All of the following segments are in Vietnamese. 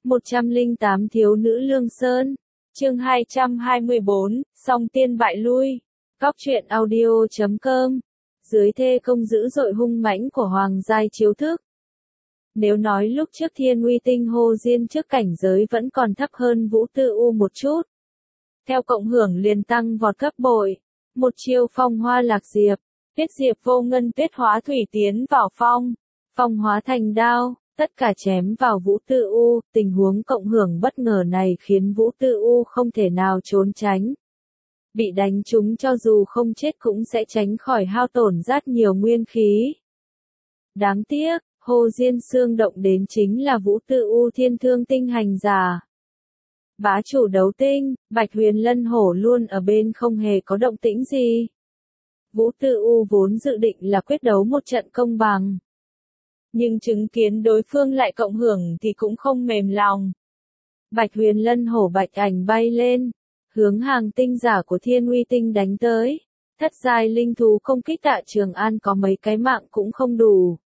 108 Thiếu nữ Lương Sơn. Chương 224, Song tiên bại lui. Góc truyện audio.com. Dưới thê công dữ dội hung mãnh của Hoàng giai chiếu thức. Nếu nói lúc trước Thiên Uy Tinh Hồ Diên trước cảnh giới vẫn còn thấp hơn Vũ Tư U một chút. Theo cộng hưởng liền tăng vọt cấp bội. Một chiêu phong hoa lạc diệp, tuyết diệp vô ngân tuyết hóa thủy tiến vào phong. Phong hóa thành đao, tất cả chém vào Vũ Tư U. Tình huống cộng hưởng bất ngờ này khiến Vũ Tư U không thể nào trốn tránh. Bị đánh trúng cho dù không chết cũng sẽ tránh khỏi hao tổn rất nhiều nguyên khí. Đáng tiếc, Hồ Diên Xương động đến chính là Vũ Tư U thiên thương tinh hành giả. Bá chủ đấu tinh, Bạch Huyền Lân Hổ luôn ở bên không hề có động tĩnh gì. Vũ Tư U vốn dự định là quyết đấu một trận công bằng. Nhưng chứng kiến đối phương lại cộng hưởng thì cũng không mềm lòng. Bạch Huyền Lân Hổ bạch ảnh bay lên, hướng hàng tinh giả của Thiên Uy Tinh đánh tới. Thất giai linh thú công kích Tạ Trường An có mấy cái mạng cũng không đủ.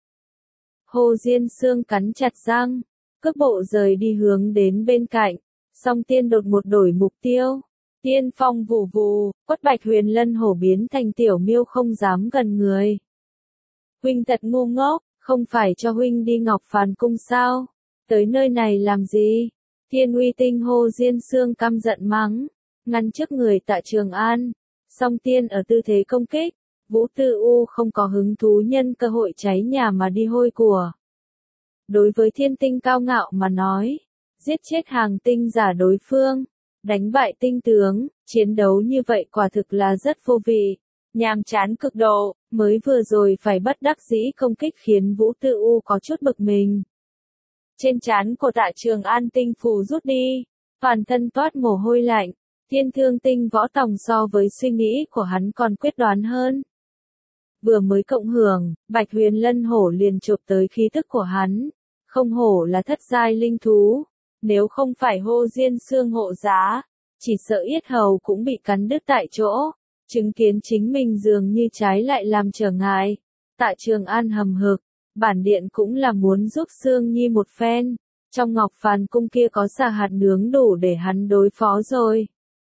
Hồ Diên Xương cắn chặt răng, cước bộ rời đi hướng đến bên cạnh. Song tiên đột một đổi mục tiêu. Tiên phong vù vù, quất Bạch Huyền Lân Hổ biến thành tiểu miêu không dám gần người. Huynh thật ngu ngốc, không phải cho huynh đi Ngọc Phàn Cung sao? Tới nơi này làm gì? Thiên Uy Tinh Hồ Diên Xương căm giận mắng, ngăn trước người Tạ Trường An. Song tiên ở tư thế công kích, Vũ Tư U không có hứng thú nhân cơ hội cháy nhà mà đi hôi của. Đối với thiên tinh cao ngạo mà nói, giết chết hàng tinh giả đối phương, đánh bại tinh tướng, chiến đấu như vậy quả thực là rất vô vị, nhàm chán cực độ, mới vừa rồi phải bất đắc dĩ công kích khiến Vũ Tư U có chút bực mình. Trên trán của Tạ Trường An tinh phù rút đi, toàn thân toát mồ hôi lạnh, thiên thương tinh võ tòng so với suy nghĩ của hắn còn quyết đoán hơn. Vừa mới cộng hưởng, Bạch Huyền Lân Hổ liền chụp tới khí tức của hắn, không hổ là thất giai linh thú. Nếu không phải Hồ Diên Xương hộ giá, chỉ sợ yết hầu cũng bị cắn đứt tại chỗ. Chứng kiến chính mình dường như trái lại làm trở ngại. Tạ Trường An hầm hực, bản điện cũng là muốn giúp Sương Nhi một phen. Trong Ngọc Phàn Cung kia có xà hạt nướng đủ để hắn đối phó rồi.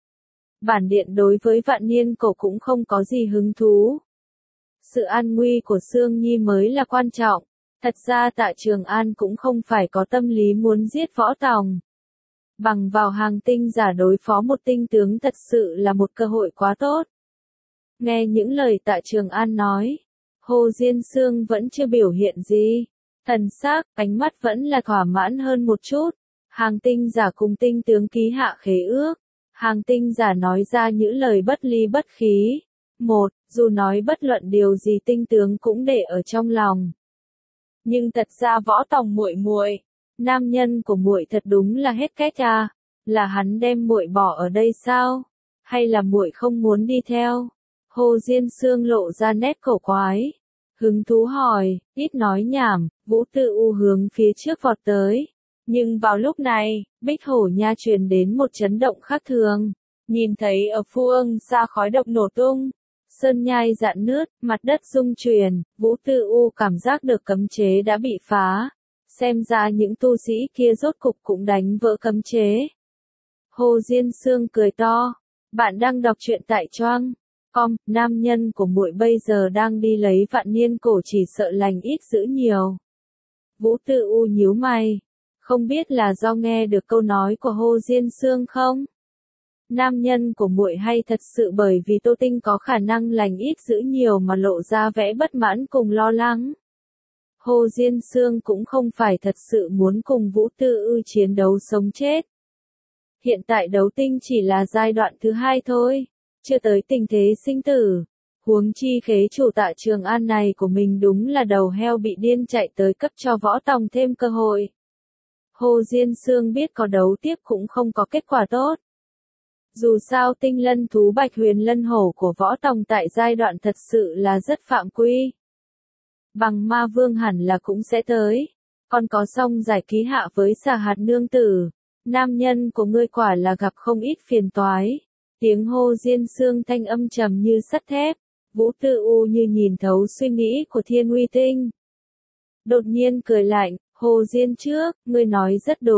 Bản điện đối với Vạn Niên Cổ cũng không có gì hứng thú. Sự an nguy của Sương Nhi mới là quan trọng. Thật ra Tạ Trường An cũng không phải có tâm lý muốn giết Võ Tòng. Bằng vào hàng tinh giả đối phó một tinh tướng thật sự là một cơ hội quá tốt. Nghe những lời Tạ Trường An nói, Hồ Diên Xương vẫn chưa biểu hiện gì. Thần sắc, ánh mắt vẫn là thỏa mãn hơn một chút. Hàng tinh giả cùng tinh tướng ký hạ khế ước. Hàng tinh giả nói ra những lời bất ly bất khí. Một, dù nói bất luận điều gì tinh tướng cũng để ở trong lòng. Nhưng thật ra Võ Tòng muội muội, nam nhân của muội thật đúng là hết cách à? Là hắn đem muội bỏ ở đây sao? Hay là muội không muốn đi theo? Hồ Diên Xương lộ ra nét cổ quái, hứng thú hỏi, ít nói nhảm. Vũ Tư U hướng phía trước vọt tới. Nhưng vào lúc này, Bích Hổ Nha truyền đến một chấn động khác thường. Nhìn thấy ở phương xa khói độc nổ tung. Sơn nhai rạn nứt, mặt đất rung chuyển, Vũ Tư U cảm giác được cấm chế đã bị phá. Xem ra những tu sĩ kia rốt cục cũng đánh vỡ cấm chế. Hồ Diên Xương cười to, bạn đang đọc truyện tại Choang. Nam nhân của muội bây giờ đang đi lấy Vạn Niên Cổ chỉ sợ lành ít dữ nhiều. Vũ Tư U nhíu mày, không biết là do nghe được câu nói của Hồ Diên Xương không? Nam nhân của muội hay thật sự bởi vì Tô Tinh có khả năng lành ít dữ nhiều mà lộ ra vẻ bất mãn cùng lo lắng. Hồ Diên Xương cũng không phải thật sự muốn cùng Vũ Tư U chiến đấu sống chết. Hiện tại đấu tinh chỉ là giai đoạn thứ 2 thôi, chưa tới tình thế sinh tử. Huống chi khế chủ Tạ Trường An này của mình đúng là đầu heo bị điên chạy tới cấp cho Võ Tòng thêm cơ hội. Hồ Diên Xương biết có đấu tiếp cũng không có kết quả tốt. Dù sao tinh lân thú Bạch Huyền Lân Hổ của Võ Tòng tại giai đoạn thật sự là rất phạm quy. Bằng ma vương hẳn là cũng sẽ tới. Còn có xong giải ký hạ với xà hạt nương tử. Nam nhân của ngươi quả là gặp không ít phiền toái. Tiếng Hồ Diên Xương thanh âm trầm như sắt thép. Vũ Tư U như nhìn thấu suy nghĩ của Thiên Uy Tinh. Đột nhiên cười lạnh, Hồ Diên trước, ngươi nói rất đúng.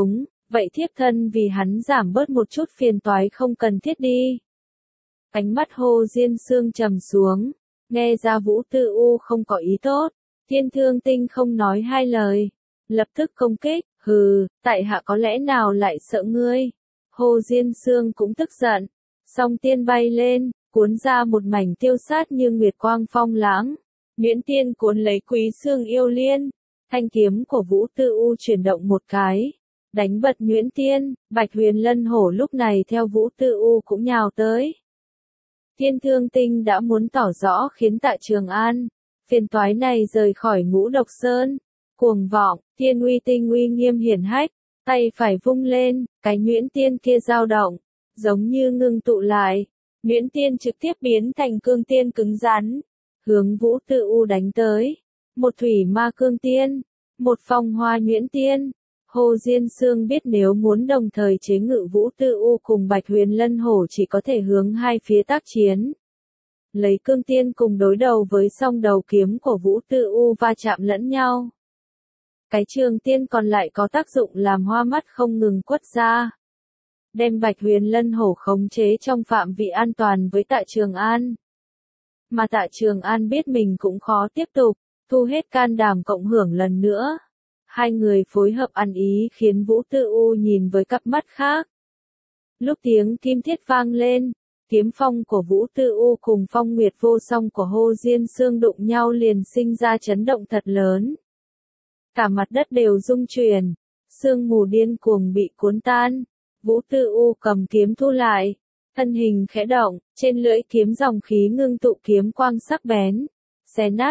vậy thiếp thân vì hắn giảm bớt một chút phiền toái không cần thiết đi. Ánh mắt Hồ Diên Sương trầm xuống, nghe ra Vũ Tư U không có ý tốt, Thiên Thương Tinh không nói hai lời, lập tức công kích, hừ, tại hạ có lẽ nào lại sợ ngươi. Hồ Diên Sương cũng tức giận, song tiên bay lên, cuốn ra một mảnh tiêu sát như nguyệt quang phong lãng. Nhuyễn Tiên cuốn lấy Quý Xương Yêu Liên, thanh kiếm của Vũ Tư U chuyển động một cái, đánh bật Nhuyễn Tiên. Bạch Huyền Lân Hổ lúc này theo Vũ Tư U cũng nhào tới. Thiên Thương Tinh đã muốn tỏ rõ khiến Tạ Trường An, phiền toái này rời khỏi Ngũ Độc Sơn. Cuồng vọng, Thiên Uy Tinh uy nghiêm hiển hách, tay phải vung lên, cái Nhuyễn Tiên kia dao động, giống như ngưng tụ lại. Nhuyễn Tiên trực tiếp biến thành cương tiên cứng rắn, hướng Vũ Tư U đánh tới. Một thủy ma cương tiên, một phong hoa Nhuyễn Tiên. Hồ Diên Sương biết nếu muốn đồng thời chế ngự Vũ Tư U cùng Bạch Huyền Lân Hổ chỉ có thể hướng hai phía tác chiến. Lấy cương tiên cùng đối đầu với song đầu kiếm của Vũ Tư U va chạm lẫn nhau. Cái trường tiên còn lại có tác dụng làm hoa mắt không ngừng quất ra. Đem Bạch Huyền Lân Hổ khống chế trong phạm vị an toàn với Tạ Trường An. Mà Tạ Trường An biết mình cũng khó tiếp tục, thu hết can đảm cộng hưởng lần nữa. Hai người phối hợp ăn ý khiến Vũ Tư U nhìn với cặp mắt khác. Lúc tiếng kim thiết vang lên, kiếm phong của Vũ Tư U cùng phong nguyệt vô song của Hồ Diên Sương đụng nhau liền sinh ra chấn động thật lớn. Cả mặt đất đều rung chuyển, sương mù điên cuồng bị cuốn tan. Vũ Tư U cầm kiếm thu lại, thân hình khẽ động, trên lưỡi kiếm dòng khí ngưng tụ kiếm quang sắc bén, xé nát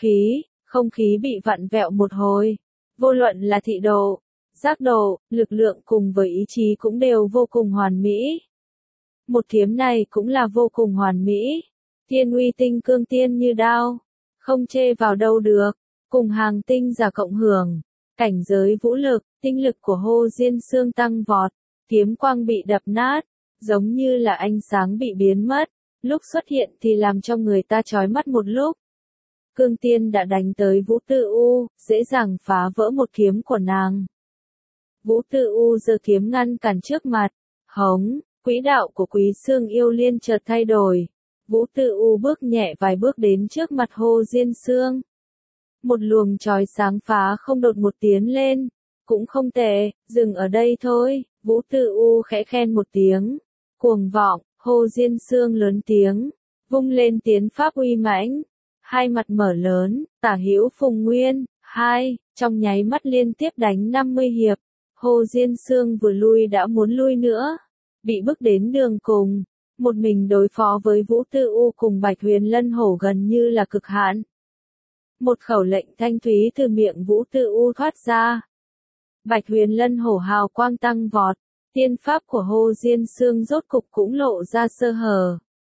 không khí bị vặn vẹo một hồi. Vô luận là thị độ, giác độ, lực lượng cùng với ý chí cũng đều vô cùng hoàn mỹ. Một kiếm này cũng là vô cùng hoàn mỹ. Thiên Uy Tinh cương tiên như đao, không chê vào đâu được, cùng hàng tinh giả cộng hưởng, cảnh giới vũ lực, tinh lực của Hồ Diên Sương tăng vọt, kiếm quang bị đập nát, giống như là ánh sáng bị biến mất, lúc xuất hiện thì làm cho người ta chói mắt một lúc. Cương tiên đã đánh tới Vũ Tư U, dễ dàng phá vỡ một kiếm của nàng. Vũ Tư U giơ kiếm ngăn cản trước mặt, hống, quỹ đạo của Quý Xương Yêu Liên chợt thay đổi. Vũ Tư U bước nhẹ vài bước đến trước mặt Hồ Diên Sương. Một luồng chói sáng phá không đột một tiến lên, cũng không tệ, dừng ở đây thôi. Vũ Tư U khẽ khen một tiếng, cuồng vọng. Hồ Diên Sương lớn tiếng, vung lên tiến pháp uy mãnh. Hai mặt mở lớn, tả hữu phùng nguyên, trong nháy mắt liên tiếp đánh 50 hiệp. Hồ Diên Sương vừa lui đã muốn lui nữa, bị bước đến đường cùng, một mình đối phó với Vũ Tư U cùng Bạch Huyền Lân Hổ gần như là cực hạn. Một khẩu lệnh thanh thúy từ miệng Vũ Tư U thoát ra. Bạch Huyền Lân Hổ hào quang tăng vọt, tiên pháp của Hồ Diên Sương rốt cục cũng lộ ra sơ hở.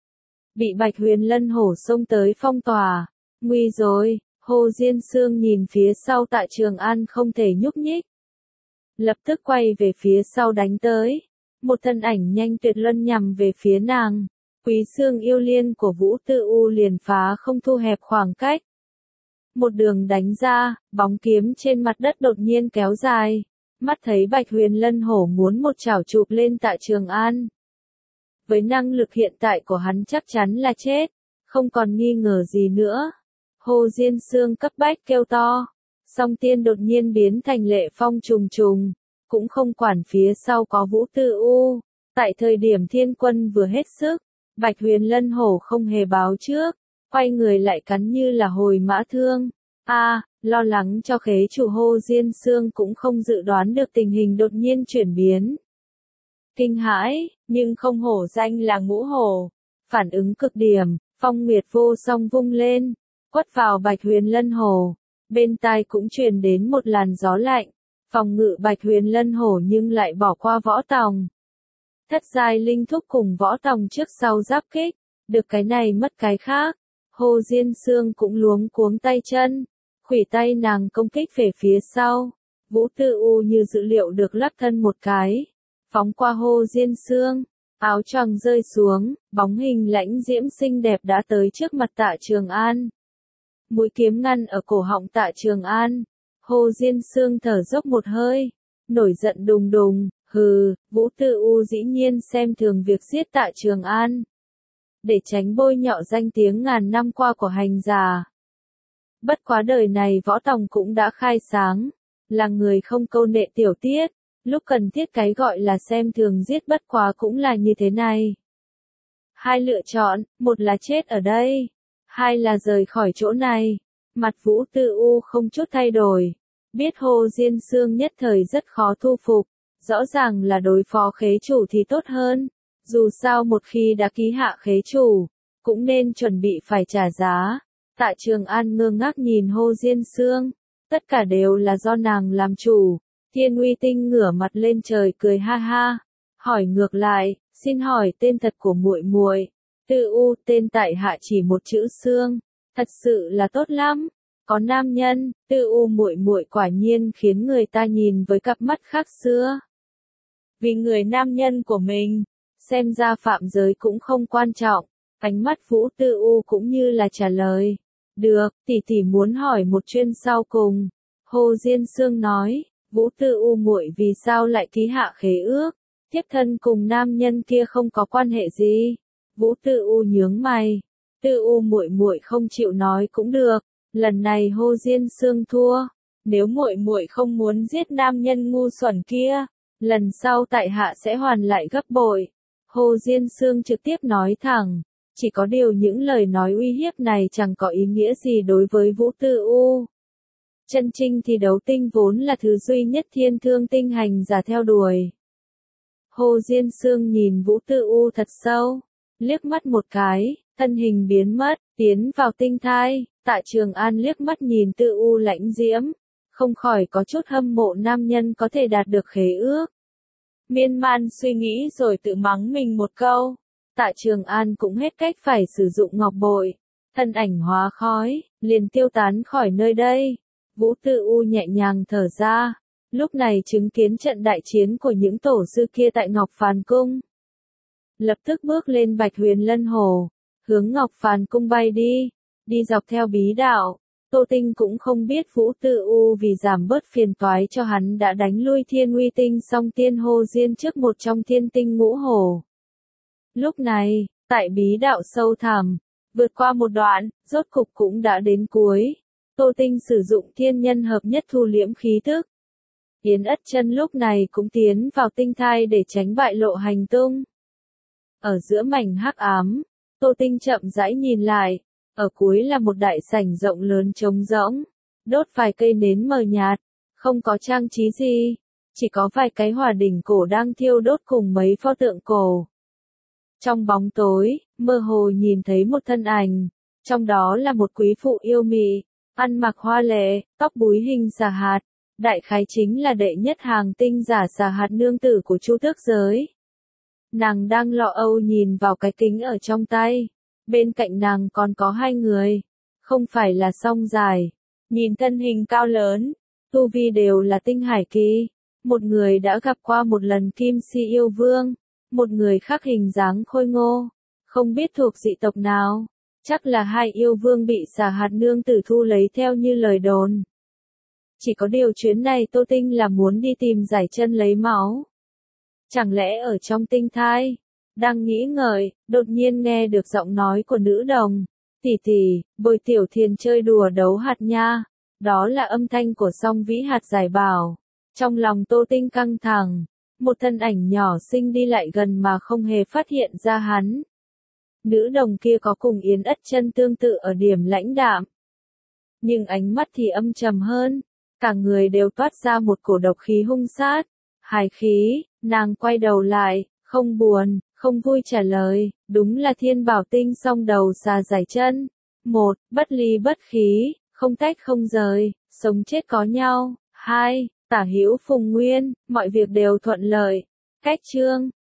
Bị Bạch Huyền Lân Hổ xông tới phong tỏa, nguy rồi. Hồ Diên Sương nhìn phía sau Tạ Trường An không thể nhúc nhích, lập tức quay về phía sau đánh tới. Một thân ảnh nhanh tuyệt luân nhằm về phía nàng. Quý Xương Yêu Liên của Vũ Tư U liền phá không thu hẹp khoảng cách. Một đường đánh ra, bóng kiếm trên mặt đất đột nhiên kéo dài. Mắt thấy Bạch Huyền Lân Hổ muốn một chảo chụp lên Tạ Trường An. Với năng lực hiện tại của hắn chắc chắn là chết, không còn nghi ngờ gì nữa. Hồ Diên Sương cấp bách kêu to, song tiên đột nhiên biến thành lệ phong trùng trùng, cũng không quản phía sau có Vũ Tư U. Tại thời điểm thiên quân vừa hết sức, Bạch Huyền Lân Hổ không hề báo trước, quay người lại cắn như là hồi mã thương. Lo lắng cho khế chủ Hồ Diên Sương cũng không dự đoán được tình hình đột nhiên chuyển biến. Kinh hãi, nhưng không hổ danh là ngũ hổ. Phản ứng cực điểm, phong nguyệt vô song vung lên, quất vào Bạch Huyền Lân Hổ. Bên tai cũng truyền đến một làn gió lạnh, phòng ngự Bạch Huyền Lân Hổ nhưng lại bỏ qua võ tòng. Thất giai linh thúc cùng võ tòng trước sau giáp kích, được cái này mất cái khác. Hồ Diên Sương cũng luống cuống tay chân, khuỷu tay nàng công kích về phía sau. Vũ Tư U như dự liệu được lắc thân một cái, phóng qua Hồ Diên Sương, áo choàng rơi xuống, bóng hình lãnh diễm xinh đẹp đã tới trước mặt Tạ Trường An. Mũi kiếm ngăn ở cổ họng Tạ Trường An. Hồ Diên Sương thở dốc một hơi, nổi giận đùng đùng, Hừ, Vũ Tư U dĩ nhiên xem thường việc giết Tạ Trường An. Để tránh bôi nhọ danh tiếng ngàn năm qua của hành giả. Bất quá đời này Võ Tòng cũng đã khai sáng, là người không câu nệ tiểu tiết, lúc cần thiết cái gọi là xem thường giết bất quá cũng là như thế này. Hai lựa chọn, một là chết ở đây, hai là rời khỏi chỗ này. Mặt Vũ Tư U không chút thay đổi, biết Hồ Diên Xương nhất thời rất khó thu phục, rõ ràng là đối phó khế chủ thì tốt hơn, dù sao một khi đã ký hạ khế chủ, cũng nên chuẩn bị phải trả giá. Tạ Trường An ngơ ngác nhìn Hồ Diên Xương, tất cả đều là do nàng làm chủ. Thiên Uy Tinh ngửa mặt lên trời cười ha ha, hỏi ngược lại, xin hỏi tên thật của muội muội. Tư U, tên tại hạ chỉ một chữ Xương, thật sự là tốt lắm. Có nam nhân, Tư U muội muội quả nhiên khiến người ta nhìn với cặp mắt khác xưa. Vì người nam nhân của mình, xem ra phạm giới cũng không quan trọng. Ánh mắt Vũ Tư U cũng như là trả lời. Được, tỷ tỷ muốn hỏi một chuyện sau cùng. Hồ Diên Xương nói, Vũ Tư U muội vì sao lại ký hạ khế ước? Tiếp thân cùng nam nhân kia không có quan hệ gì? Vũ Tư U nhướng mày. Tư U muội muội không chịu nói cũng được. Lần này Hồ Diên Xương thua. Nếu muội muội không muốn giết nam nhân ngu xuẩn kia, lần sau tại hạ sẽ hoàn lại gấp bội. Hồ Diên Xương trực tiếp nói thẳng. Chỉ có điều những lời nói uy hiếp này chẳng có ý nghĩa gì đối với Vũ Tư U. Chân trinh thì đấu tinh vốn là thứ duy nhất thiên thương tinh hành giả theo đuổi. Hồ Diên Xương nhìn Vũ Tư U thật sâu, liếc mắt một cái, thân hình biến mất, tiến vào tinh thai. Tạ Trường An liếc mắt nhìn Tư U lãnh diễm, không khỏi có chút hâm mộ nam nhân có thể đạt được khế ước. Miên man suy nghĩ rồi tự mắng mình một câu. Tạ Trường An cũng hết cách phải sử dụng ngọc bội, thân ảnh hóa khói, liền tiêu tán khỏi nơi đây. Vũ Tư U nhẹ nhàng thở ra, lúc này chứng kiến trận đại chiến của những tổ sư kia tại Ngọc Phàn Cung. Lập tức bước lên Bạch Huyền Lân Hồ, hướng Ngọc Phàn Cung bay đi dọc theo bí đạo. Tô Tinh cũng không biết Vũ Tư U vì giảm bớt phiền toái cho hắn đã đánh lui Thiên Uy Tinh song tiên Hồ Diên trước một trong thiên tinh ngũ hồ. Lúc này, tại bí đạo sâu thẳm, vượt qua một đoạn, rốt cục cũng đã đến cuối. Tô Tinh sử dụng thiên nhân hợp nhất thu liễm khí tức. Yến Ất Chân lúc này cũng tiến vào tinh thai để tránh bại lộ hành tung. Ở giữa mảnh hắc ám, Tô Tinh chậm rãi nhìn lại, ở cuối là một đại sảnh rộng lớn trống rỗng, đốt vài cây nến mờ nhạt, không có trang trí gì, chỉ có vài cái hỏa đỉnh cổ đang thiêu đốt cùng mấy pho tượng cổ. Trong bóng tối, mơ hồ nhìn thấy một thân ảnh, trong đó là một quý phụ yêu mị, ăn mặc hoa lệ, tóc búi hình xà hạt, đại khái chính là đệ nhất hàng tinh giả xà hạt nương tử của Chu Tước giới. Nàng đang lo âu nhìn vào cái kính ở trong tay, bên cạnh nàng còn có hai người, không phải là song dài, nhìn thân hình cao lớn, tu vi đều là tinh hải kỳ, một người đã gặp qua một lần Kim Si yêu vương. Một người khác hình dáng khôi ngô, không biết thuộc dị tộc nào, chắc là hai yêu vương bị xà hạt nương tử thu lấy theo như lời đồn. Chỉ có điều chuyến này Tô Tinh là muốn đi tìm giải chân lấy máu. Chẳng lẽ ở trong tinh thai, đang nghĩ ngợi, đột nhiên nghe được giọng nói của nữ đồng. Tỷ tỷ, bồi Tiểu Thiền chơi đùa đấu hạt nha. Đó là âm thanh của Song Vĩ Hạt giải bảo. Trong lòng Tô Tinh căng thẳng. Một thân ảnh nhỏ xinh đi lại gần mà không hề phát hiện ra hắn. Nữ đồng kia có cùng Yến Ất Chân tương tự ở điểm lãnh đạm. Nhưng ánh mắt thì âm trầm hơn. Cả người đều toát ra một cổ độc khí hung sát. Hài khí, nàng quay đầu lại, không buồn, không vui trả lời. Đúng là Thiên Bảo Tinh song đầu xà giải chân. Một, bất ly bất khí, không tách không rời, sống chết có nhau. Hai, tả hữu phùng nguyên, mọi việc đều thuận lợi. Cách chương